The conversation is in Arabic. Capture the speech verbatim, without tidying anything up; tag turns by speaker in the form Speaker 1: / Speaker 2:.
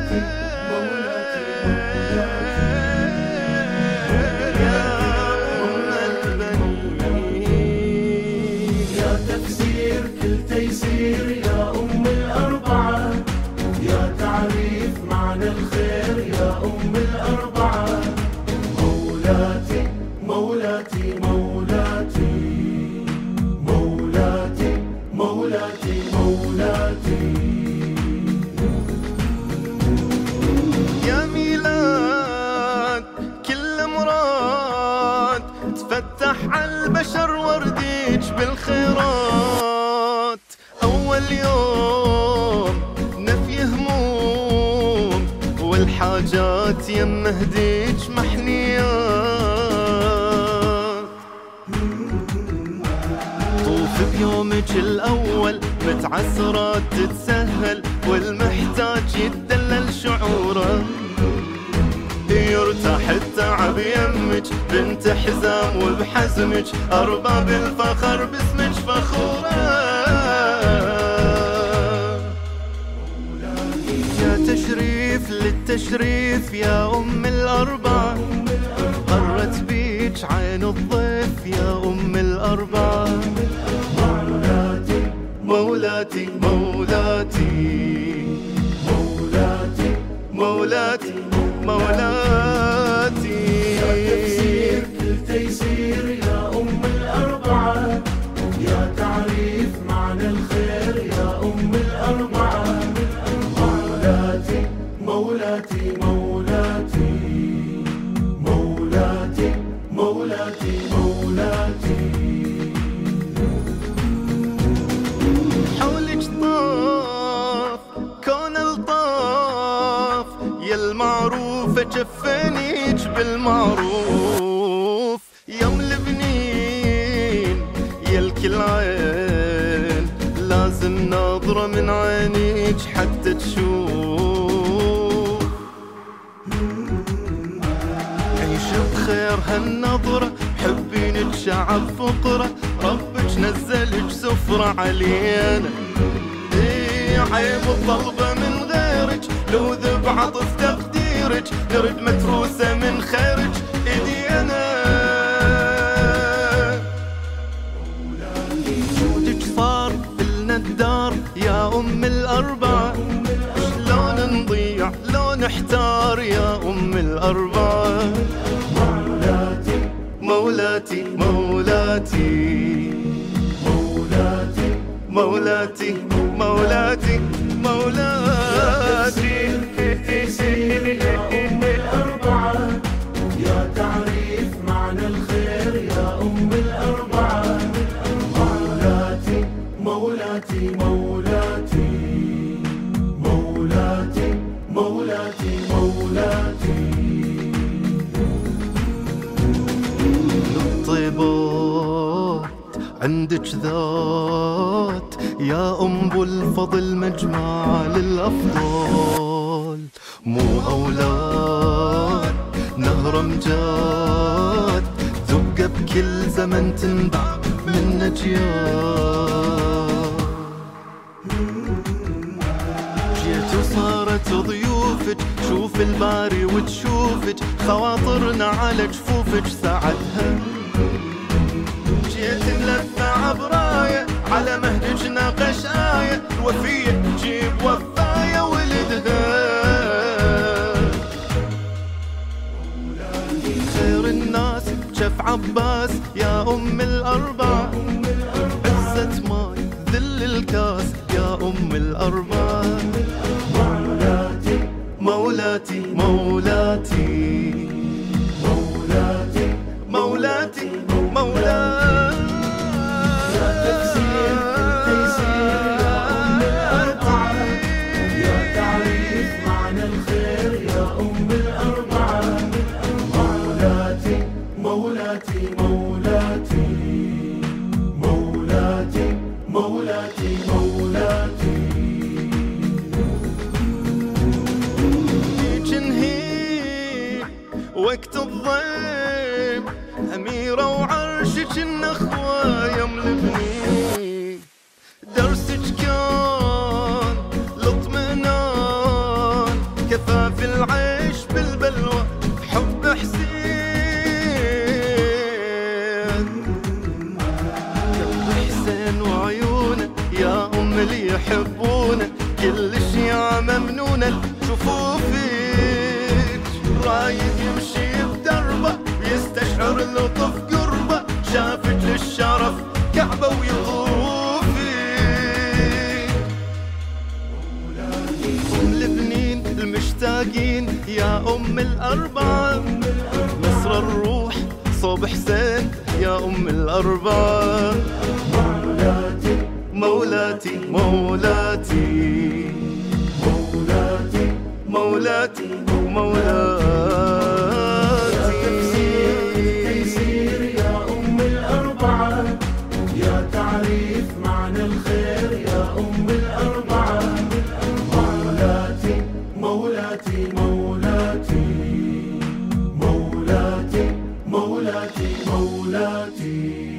Speaker 1: فتح عالبشر ورديج بالخيرات. أول يوم نفي هموم والحاجات يم هديج محنيات. طوف بيومك الأول متعسرات تتسهل والمحتاج يتدلل شعوره. يرتاح التعب يمك بنت حزام وبحزمك أرباب الفخر باسمك فخورة. يا تشريف للتشريف يا أم الأربعة، قرت بيك عين الضيف يا أم الأربعة. مولاتي مولاتي مولاتي مولاتي مولاتي مولاتي.
Speaker 2: يا تفسير كل تيسير يا أم الأربعة، يا تعريف معنى الخير يا أم الأربعة. مولاتي مولاتي مولاتي مولاتي مولاتي مولاتي.
Speaker 1: حولك طاف كون الطاف يا المعروفة جفنيك بالمعروف. يوم البنين يا الكل عين لازم نظرة من عينيك حتى تشوف. عيش بخير هالنظرة حبينك شعب فقرة، ربك نزلك سفرة علينا. ايه عيب الطلبة من غيرك لو ذب عطف تقديرك، نرد متروسة من خيرك ايدينا. جودك صار إلنا الدار يا أم الأربعة، شلون نضيع لو نحتار يا أم الأربعة.
Speaker 2: مولاتي
Speaker 1: مولاتي مولاتي
Speaker 2: مولاتي
Speaker 1: مولاتي مولاتي مولاتي.
Speaker 2: تيسير يا أم الأربعة، يا تعريف معنى الخير يا أم الأربعة. مولاتي مولاتي مولاتي مولاتي مولاتي مولاتي.
Speaker 1: الطيبات عندك ذات يا أم بو الفضل مجمع للأفضال. مو أولاد نهر مجاد تبقى بكل زمن تنبع من نجيات. جيت وصارت ضيوفك شوف الباري وتشوفك، خواطرنا على جفوفك ساعتها. جيت ملفة عبراية على مهدج ناقش آية، الوفية تجيب وفاية ولدها. خير الناس شف عباس يا أم الأربعة، عزة ماي ذل الكاس يا أم الأربعة.
Speaker 2: مولاتي
Speaker 1: مولاتي مولاتي
Speaker 2: مولاتي
Speaker 1: مولاتي مولاتي.
Speaker 2: يا تفسير كل تيسير يا أم الأربعة، يا تعريف معنى الخير يا أم الأربعة. مولاتي مولاتي مولاتي مولاتي مولاتي مولاتي.
Speaker 1: العيش بالبلوى حب حسين. قلب حسين وعيونه يا أم اللي يحبونه كل شي ممنونة شوفوا فيك. رايد يمشي بدربه ويستشعر لطف قربه شافك للشرف كعبة ويطوف فيك. أم البنين المشتاقين يا أم الأربعة مصر الروح صوب حسين يا أم الأربعة. مولاتي مولاتي مولاتي مولاتي مولاتي
Speaker 2: تيسير يا أم الأربعة يا تعريف معنى الخير يا أم الأربعة. مولاتي مولاتي مولاتي مولاتي مولاتي مولاتي